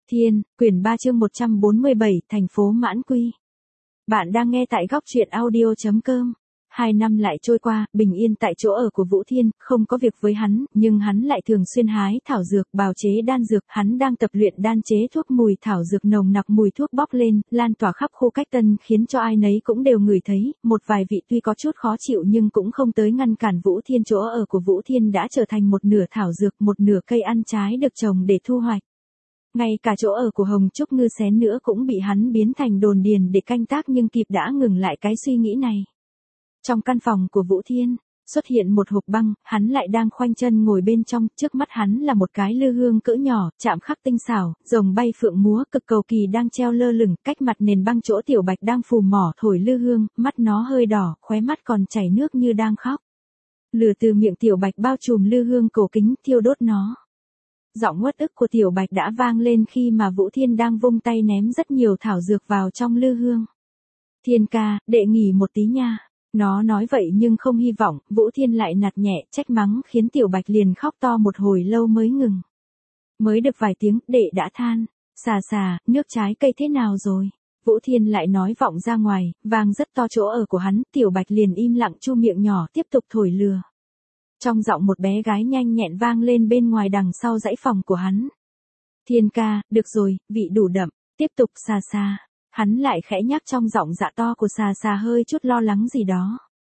Thiên, quyển 3 chương 147, thành phố Mãn Quy. Bạn đang nghe tại góc truyện audio.com. 2 năm lại trôi qua, bình yên tại chỗ ở của Vũ Thiên, không có việc với hắn, nhưng hắn lại thường xuyên hái thảo dược, bào chế đan dược, hắn đang tập luyện đan chế thuốc, mùi thảo dược nồng nặc, mùi thuốc bốc lên, lan tỏa khắp khu cách tân, khiến cho ai nấy cũng đều ngửi thấy, một vài vị tuy có chút khó chịu nhưng cũng không tới ngăn cản Vũ Thiên. Chỗ ở của Vũ Thiên đã trở thành một nửa thảo dược, một nửa cây ăn trái được trồng để thu hoạch. Ngay cả chỗ ở của Hồng Trúc Ngư Xén nữa cũng bị hắn biến thành đồn điền để canh tác, nhưng kịp đã ngừng lại cái suy nghĩ này. Trong căn phòng của Vũ Thiên, xuất hiện một hộp băng, hắn lại đang khoanh chân ngồi bên trong, trước mắt hắn là một cái lư hương cỡ nhỏ, chạm khắc tinh xảo, rồng bay phượng múa, cực cầu kỳ đang treo lơ lửng, cách mặt nền băng chỗ Tiểu Bạch đang phù mỏ thổi lư hương, mắt nó hơi đỏ, khóe mắt còn chảy nước như đang khóc. Lửa từ miệng Tiểu Bạch bao trùm lư hương cổ kính, thiêu đốt nó. Giọng uất ức của Tiểu Bạch đã vang lên khi mà Vũ Thiên đang vung tay ném rất nhiều thảo dược vào trong lư hương. Thiên ca, đệ nghỉ một tí nha. Nó nói vậy nhưng không hy vọng, Vũ Thiên lại nạt nhẹ, trách mắng khiến Tiểu Bạch liền khóc to một hồi lâu mới ngừng. Mới được vài tiếng, đệ đã than, xà, nước trái cây thế nào rồi? Vũ Thiên lại nói vọng ra ngoài, vang rất to chỗ ở của hắn, Tiểu Bạch liền im lặng chu miệng nhỏ tiếp tục thổi lừa. Trong giọng một bé gái nhanh nhẹn vang lên bên ngoài đằng sau dãy phòng của hắn. Thiên ca, được rồi, vị đủ đậm, tiếp tục xà. Hắn lại khẽ nhắc trong giọng dạ to của xà hơi chút lo lắng gì đó.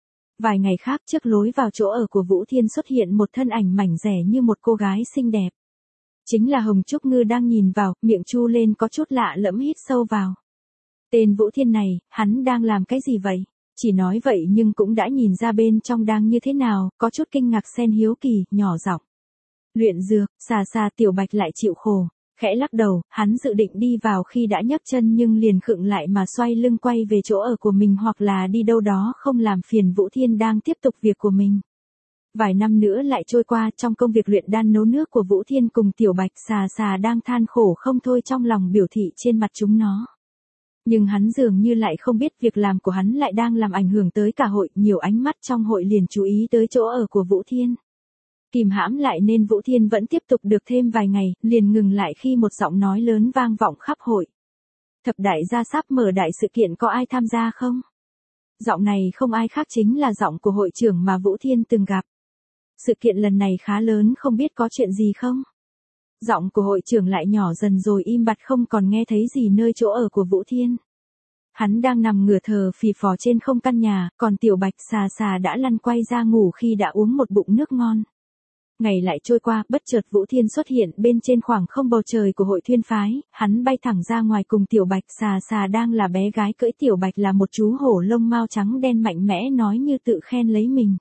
Vài ngày khác, trước lối vào chỗ ở của Vũ Thiên xuất hiện một thân ảnh mảnh dẻ như một cô gái xinh đẹp. Chính là Hồng Trúc Ngư đang nhìn vào, miệng chu lên có chút lạ lẫm, hít sâu vào. Tên Vũ Thiên này, hắn đang làm cái gì vậy? Chỉ nói vậy nhưng cũng đã nhìn ra bên trong đang như thế nào, có chút kinh ngạc xen hiếu kỳ, nhỏ giọng. Luyện dược, xà Tiểu Bạch lại chịu khổ, khẽ lắc đầu, hắn dự định đi vào khi đã nhấc chân nhưng liền khựng lại mà xoay lưng quay về chỗ ở của mình hoặc là đi đâu đó không làm phiền Vũ Thiên đang tiếp tục việc của mình. Vài năm nữa lại trôi qua, trong công việc luyện đan nấu nước của Vũ Thiên cùng Tiểu Bạch, xà đang than khổ không thôi trong lòng biểu thị trên mặt chúng nó. Nhưng hắn dường như lại không biết việc làm của hắn lại đang làm ảnh hưởng tới cả hội, nhiều ánh mắt trong hội liền chú ý tới chỗ ở của Vũ Thiên. Kìm hãm lại nên Vũ Thiên vẫn tiếp tục được thêm vài ngày, liền ngừng lại khi một giọng nói lớn vang vọng khắp hội. Thập đại gia sắp mở đại sự kiện, có ai tham gia không? Giọng này không ai khác chính là giọng của hội trưởng mà Vũ Thiên từng gặp. Sự kiện lần này khá lớn, không biết có chuyện gì không? Giọng của hội trưởng lại nhỏ dần rồi im bặt, không còn nghe thấy gì nơi chỗ ở của Vũ Thiên. Hắn đang nằm ngửa thờ phì phò trên không căn nhà, còn Tiểu Bạch xà đã lăn quay ra ngủ khi đã uống một bụng nước ngon. Ngày lại trôi qua, bất chợt Vũ Thiên xuất hiện bên trên khoảng không bầu trời của hội thuyên phái, hắn bay thẳng ra ngoài cùng Tiểu Bạch. Xà đang là bé gái cưỡi Tiểu Bạch là một chú hổ lông mao trắng đen mạnh mẽ, nói như tự khen lấy mình.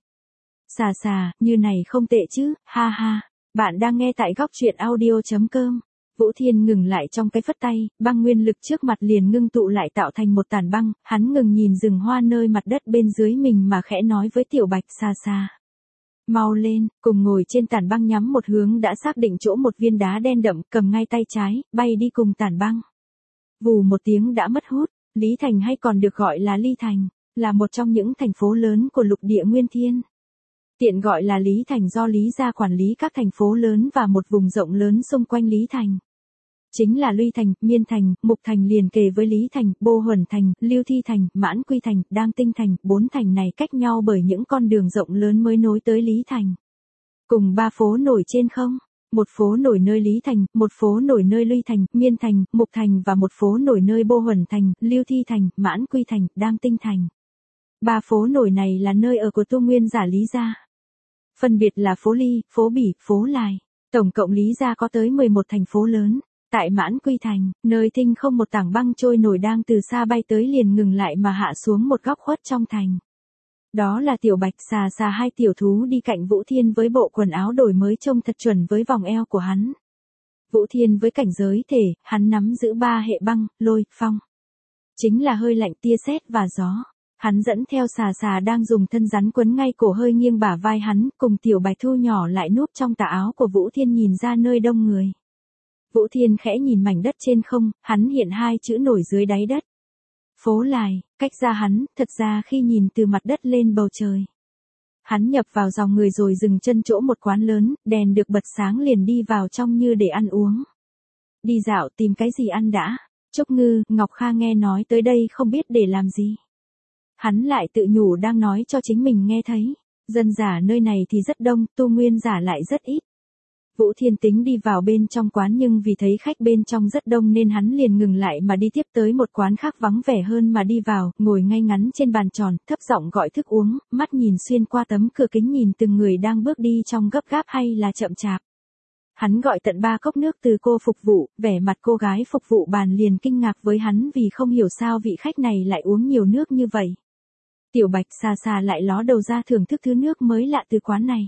Xà, như này không tệ chứ, ha. Bạn đang nghe tại góc truyện audio.com. Vũ Thiên ngừng lại trong cái phất tay, băng nguyên lực trước mặt liền ngưng tụ lại tạo thành một tàn băng, hắn ngừng nhìn rừng hoa nơi mặt đất bên dưới mình mà khẽ nói với Tiểu Bạch. Xà. Mau lên, cùng ngồi trên tàn băng, nhắm một hướng đã xác định chỗ một viên đá đen đậm, cầm ngay tay trái, bay đi cùng tàn băng. Vù một tiếng đã mất hút. Lý Thành, hay còn được gọi là Ly Thành, là một trong những thành phố lớn của lục địa Nguyên Thiên. Tiện gọi là Lý Thành do Lý gia quản lý các thành phố lớn và một vùng rộng lớn xung quanh Lý Thành. Chính là Luy Thành, Miên Thành, Mục Thành liền kề với Lý Thành, Bô Huẩn Thành, Lưu Thi Thành, Mãn Quy Thành, Đang Tinh Thành, 4 thành này cách nhau bởi những con đường rộng lớn mới nối tới Lý Thành. Cùng 3 phố nổi trên không, một phố nổi nơi Lý Thành, một phố nổi nơi Luy Thành, Miên Thành, Mục Thành và một phố nổi nơi Bô Huẩn Thành, Lưu Thi Thành, Mãn Quy Thành, Đang Tinh Thành. 3 phố nổi này là nơi ở của tu nguyên giả Lý gia. Phân biệt là phố Ly, phố Bỉ, phố Lài. Tổng cộng Lý gia có tới 11 thành phố lớn. Tại Mãn Quy Thành, nơi thinh không một tảng băng trôi nổi đang từ xa bay tới liền ngừng lại mà hạ xuống một góc khuất trong thành. Đó là Tiểu Bạch, xà hai tiểu thú đi cạnh Vũ Thiên với bộ quần áo đổi mới trông thật chuẩn với vòng eo của hắn. Vũ Thiên với cảnh giới thể, hắn nắm giữ 3 hệ băng, lôi, phong. Chính là hơi lạnh, tia sét và gió. Hắn dẫn theo xà đang dùng thân rắn quấn ngay cổ hơi nghiêng bả vai hắn, cùng Tiểu Bạch thu nhỏ lại núp trong tà áo của Vũ Thiên nhìn ra nơi đông người. Vũ Thiên khẽ nhìn mảnh đất trên không, hắn hiện 2 chữ nổi dưới đáy đất. Phố Lài, cách ra hắn, thật ra khi nhìn từ mặt đất lên bầu trời. Hắn nhập vào dòng người rồi dừng chân chỗ một quán lớn, đèn được bật sáng liền đi vào trong như để ăn uống. Đi dạo tìm cái gì ăn đã. Trúc Ngư, Ngọc Kha nghe nói tới đây không biết để làm gì. Hắn lại tự nhủ đang nói cho chính mình nghe thấy. Dân giả nơi này thì rất đông, tu nguyên giả lại rất ít. Vũ Thiên tính đi vào bên trong quán nhưng vì thấy khách bên trong rất đông nên hắn liền ngừng lại mà đi tiếp tới một quán khác vắng vẻ hơn mà đi vào, ngồi ngay ngắn trên bàn tròn, thấp giọng gọi thức uống, mắt nhìn xuyên qua tấm cửa kính nhìn từng người đang bước đi trong gấp gáp hay là chậm chạp. Hắn gọi tận 3 cốc nước từ cô phục vụ, vẻ mặt cô gái phục vụ bàn liền kinh ngạc với hắn vì không hiểu sao vị khách này lại uống nhiều nước như vậy. Tiểu Bạch xa xa lại ló đầu ra thưởng thức thứ nước mới lạ từ quán này.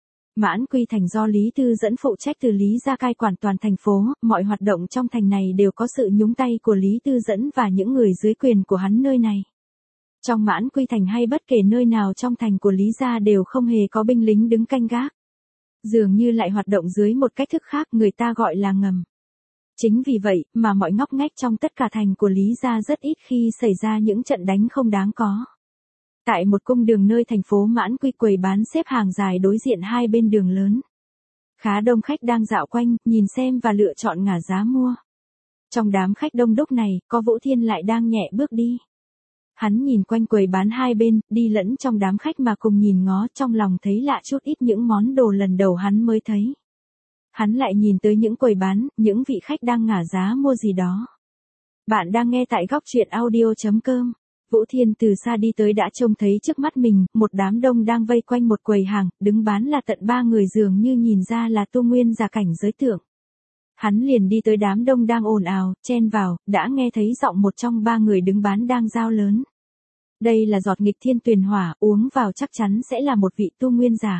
Mãn Quy thành do Lý Tư dẫn phụ trách từ Lý gia cai quản toàn thành phố, mọi hoạt động trong thành này đều có sự nhúng tay của Lý Tư dẫn và những người dưới quyền của hắn nơi này. Trong Mãn Quy thành hay bất kể nơi nào trong thành của Lý gia đều không hề có binh lính đứng canh gác. Dường như lại hoạt động dưới một cách thức khác người ta gọi là ngầm. Chính vì vậy mà mọi ngóc ngách trong tất cả thành của Lý gia rất ít khi xảy ra những trận đánh không đáng có. Tại một cung đường nơi thành phố Mãn Quy quầy bán xếp hàng dài đối diện hai bên đường lớn. Khá đông khách đang dạo quanh, nhìn xem và lựa chọn ngả giá mua. Trong đám khách đông đúc này, có Vũ Thiên lại đang nhẹ bước đi. Hắn nhìn quanh quầy bán hai bên, đi lẫn trong đám khách mà cùng nhìn ngó trong lòng thấy lạ chút ít những món đồ lần đầu hắn mới thấy. Hắn lại nhìn tới những quầy bán, những vị khách đang ngả giá mua gì đó. Bạn đang nghe tại góc truyện audio.com. Vũ Thiên từ xa đi tới đã trông thấy trước mắt mình, một đám đông đang vây quanh một quầy hàng, đứng bán là tận 3 người dường như nhìn ra là tu nguyên giả cảnh giới tượng. Hắn liền đi tới đám đông đang ồn ào, chen vào, đã nghe thấy giọng một trong 3 người đứng bán đang giao lớn. Đây là giọt nghịch thiên tuyền hỏa, uống vào chắc chắn sẽ là một vị tu nguyên giả.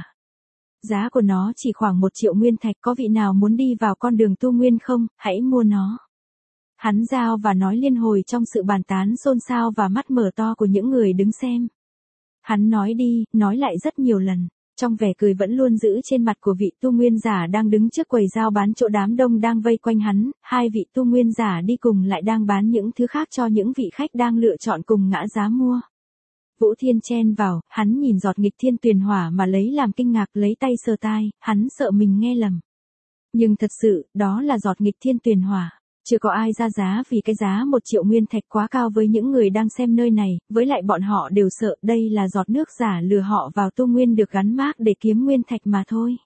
Giá của nó chỉ khoảng 1 triệu nguyên thạch, có vị nào muốn đi vào con đường tu nguyên không, hãy mua nó. Hắn giao và nói liên hồi trong sự bàn tán xôn xao và mắt mở to của những người đứng xem. Hắn nói đi, nói lại rất nhiều lần, trong vẻ cười vẫn luôn giữ trên mặt của vị tu nguyên giả đang đứng trước quầy giao bán chỗ đám đông đang vây quanh hắn, hai vị tu nguyên giả đi cùng lại đang bán những thứ khác cho những vị khách đang lựa chọn cùng ngã giá mua. Vũ Thiên chen vào, hắn nhìn giọt nghịch thiên tuyền hỏa mà lấy làm kinh ngạc lấy tay sờ tai, hắn sợ mình nghe lầm. Nhưng thật sự, đó là giọt nghịch thiên tuyền hỏa. Chưa có ai ra giá vì cái giá 1 triệu nguyên thạch quá cao với những người đang xem nơi này, với lại bọn họ đều sợ đây là giọt nước giả lừa họ vào tu nguyên được gắn mác để kiếm nguyên thạch mà thôi.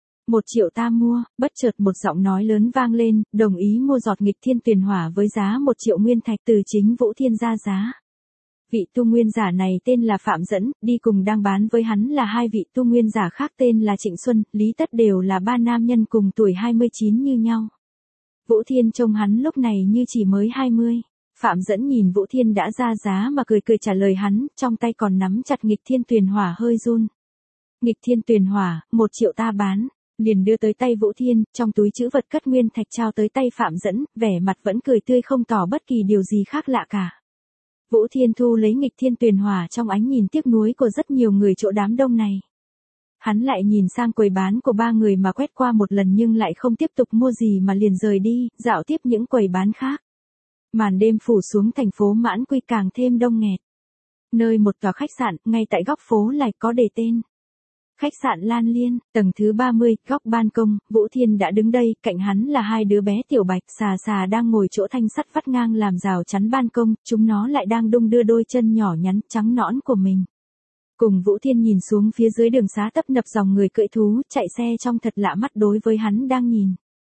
1 triệu ta mua, bất chợt một giọng nói lớn vang lên, đồng ý mua giọt nghịch thiên tuyền hỏa với giá 1 triệu nguyên thạch từ chính Vũ Thiên ra giá. Vị tu nguyên giả này tên là Phạm Dẫn, đi cùng đang bán với hắn là hai vị tu nguyên giả khác tên là Trịnh Xuân, Lý Tất đều là 3 nam nhân cùng tuổi 29 như nhau. Vũ Thiên trông hắn lúc này như chỉ mới 20. Phạm Dẫn nhìn Vũ Thiên đã ra giá mà cười cười trả lời hắn, trong tay còn nắm chặt nghịch thiên tuyền hỏa hơi run. Nghịch thiên tuyền hỏa, 1 triệu ta bán, liền đưa tới tay Vũ Thiên, trong túi trữ vật cất nguyên thạch trao tới tay Phạm Dẫn, vẻ mặt vẫn cười tươi không tỏ bất kỳ điều gì khác lạ cả. Vũ Thiên thu lấy nghịch thiên tuyền hỏa trong ánh nhìn tiếc nuối của rất nhiều người chỗ đám đông này. Hắn lại nhìn sang quầy bán của 3 người mà quét qua một lần nhưng lại không tiếp tục mua gì mà liền rời đi, dạo tiếp những quầy bán khác. Màn đêm phủ xuống thành phố Mãn Quy càng thêm đông nghẹt. Nơi một tòa khách sạn, ngay tại góc phố lại có đề tên. Khách sạn Lan Liên, tầng thứ 30, góc ban công, Vũ Thiên đã đứng đây, cạnh hắn là hai đứa bé Tiểu Bạch, Xà đang ngồi chỗ thanh sắt vắt ngang làm rào chắn ban công, chúng nó lại đang đung đưa đôi chân nhỏ nhắn, trắng nõn của mình. Cùng Vũ Thiên nhìn xuống phía dưới đường xá tấp nập dòng người cưỡi thú, chạy xe trong thật lạ mắt đối với hắn đang nhìn.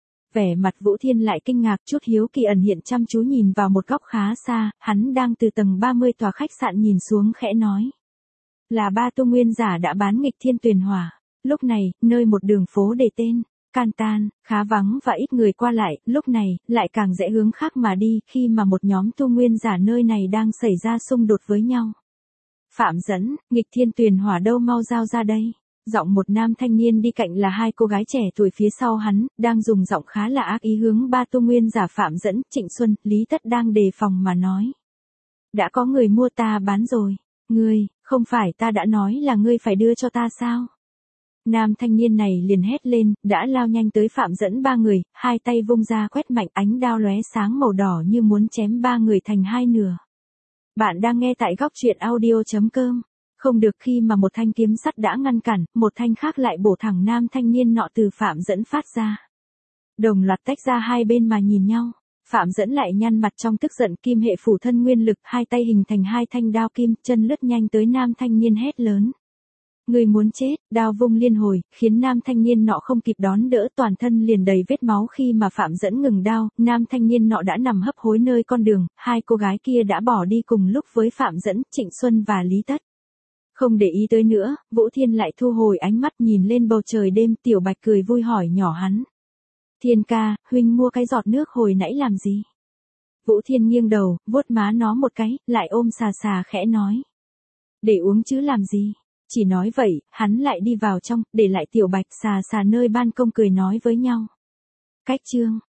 Vẻ mặt Vũ Thiên lại kinh ngạc chút hiếu kỳ ẩn hiện chăm chú nhìn vào một góc khá xa, hắn đang từ tầng 30 tòa khách sạn nhìn xuống khẽ nói. Là 3 tu nguyên giả đã bán nghịch thiên tuyền hỏa. Lúc này, nơi một đường phố để tên, can tan, khá vắng và ít người qua lại, lúc này, lại càng rẽ hướng khác mà đi khi mà một nhóm tu nguyên giả nơi này đang xảy ra xung đột với nhau. Phạm Dẫn, nghịch thiên tuyền hỏa đâu mau giao ra đây. Giọng một nam thanh niên đi cạnh là hai cô gái trẻ tuổi phía sau hắn, đang dùng giọng khá là ác ý hướng 3 tu nguyên giả Phạm Dẫn, Trịnh Xuân, Lý Tất đang đề phòng mà nói. Đã có người mua ta bán rồi. Ngươi, không phải ta đã nói là ngươi phải đưa cho ta sao? Nam thanh niên này liền hét lên, đã lao nhanh tới Phạm Dẫn 3 người, hai tay vung ra quét mạnh ánh đao lóe sáng màu đỏ như muốn chém 3 người thành hai nửa. Bạn đang nghe tại góc truyện audio.com. Không được khi mà một thanh kiếm sắt đã ngăn cản, một thanh khác lại bổ thẳng nam thanh niên nọ từ Phạm Dẫn phát ra. Đồng loạt tách ra hai bên mà nhìn nhau. Phạm Dẫn lại nhăn mặt trong tức giận, kim hệ phủ thân nguyên lực, hai tay hình thành hai thanh đao kim, chân lướt nhanh tới nam thanh niên hét lớn. Người muốn chết, đao vung liên hồi, khiến nam thanh niên nọ không kịp đón đỡ, toàn thân liền đầy vết máu. Khi mà Phạm Dẫn ngừng đao, nam thanh niên nọ đã nằm hấp hối nơi con đường, hai cô gái kia đã bỏ đi cùng lúc với Phạm Dẫn, Trịnh Xuân và Lý Tất. Không để ý tới nữa, Vũ Thiên lại thu hồi ánh mắt nhìn lên bầu trời đêm. Tiểu Bạch cười vui hỏi nhỏ hắn. Thiên ca, huynh mua cái giọt nước hồi nãy làm gì? Vũ Thiên nghiêng đầu, vuốt má nó một cái, lại ôm xà xà khẽ nói. Để uống chứ làm gì? Chỉ nói vậy, hắn lại đi vào trong, để lại Tiểu Bạch xà xà nơi ban công cười nói với nhau. Cách chương